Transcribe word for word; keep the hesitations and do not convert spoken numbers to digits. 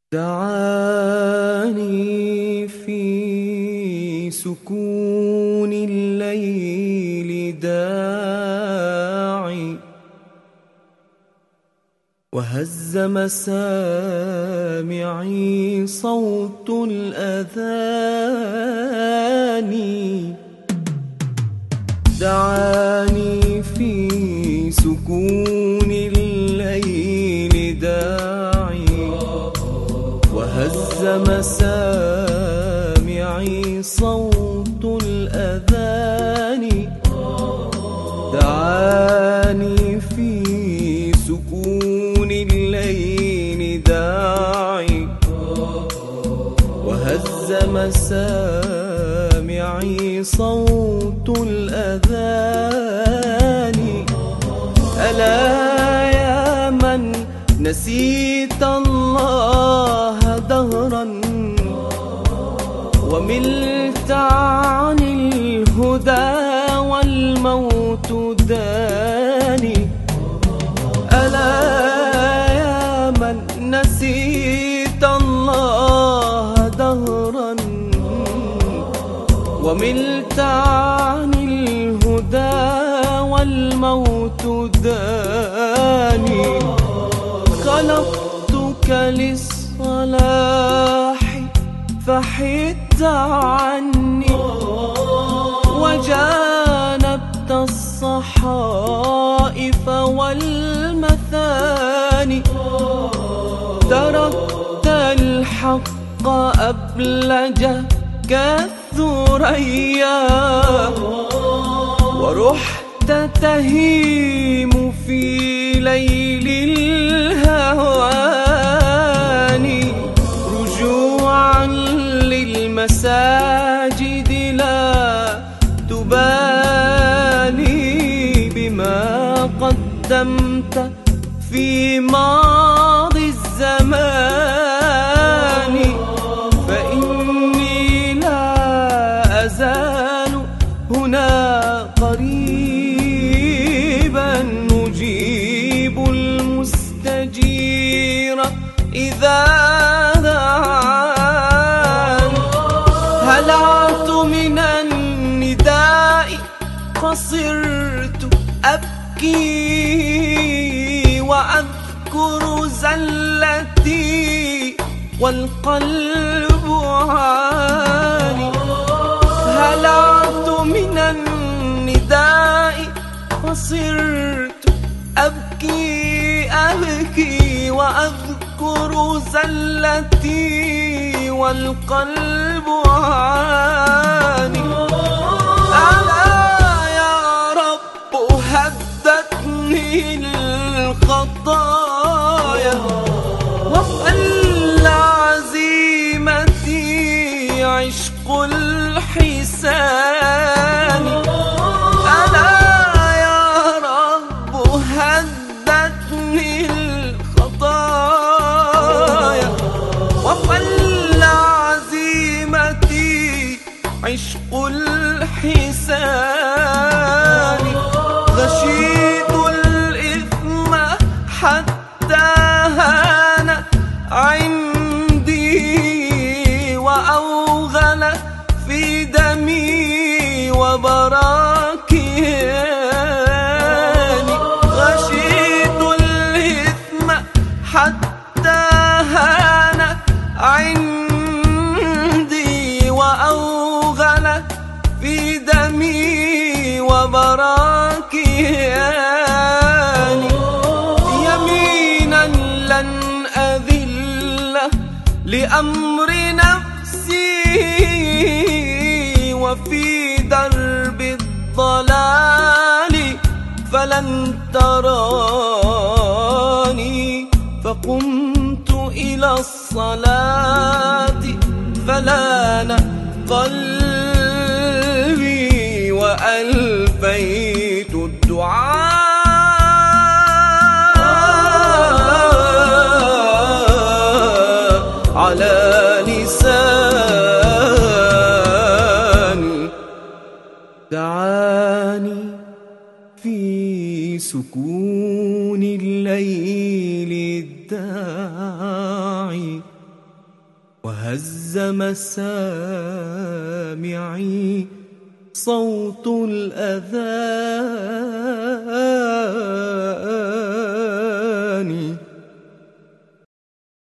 دعاني في سكون الليل داعي، وهز مسامعي صوت الأذان. دعاني في سكون الليل داعي، وهز مسامعي صوت الأذان. دعاني في سكون الليل داعي، وهز مسامعي صوت الأذان. ألا يا من نسيت الله دهرا، وملت عن الهدى والموت داني. ألا يا من نسيت الله دهرا، وملت عن الهدى والموت داني. خلقتك للصلاح فحدت عني، وجانبت الصحائف والمثاني. تركت الحق أبلج كالثريا، ورحت تهيم في ليل الهوان. رجوعا للمساجد لا تبالي بما قدمت في ماضي الزمان. فإني لا أزال هنا قريبا، نجيب المستجير إذا دعان. هلعت من النداء فصرت أبكي، وأذكر زلتي والقلب عاني. هلعت من النداء فصرت أبكي أبكي، وأذكر زلتي والقلب عاني. ألا يا رب هدتني الخطايا، وقل عزيمتي عشق الحسان. ألا يا رب هدتني الخطايا، وقل عزيمتي عشق الحسان. غشيت الإثم حتى هان عندي، وأوغل في دمي وبراكياني. غشيت الإثم حتى هان عندي، وأوغل في دمي وبراكياني. يمينا لن أذل لأمر نفسي، وفي درب الضلال فلن تراني. فقمت إلى الصلاة فلان قلبي، وألفيت الدعاء على لساني. دعاني في سكون الليل الداعي، وهز مسامعي صوت الأذان.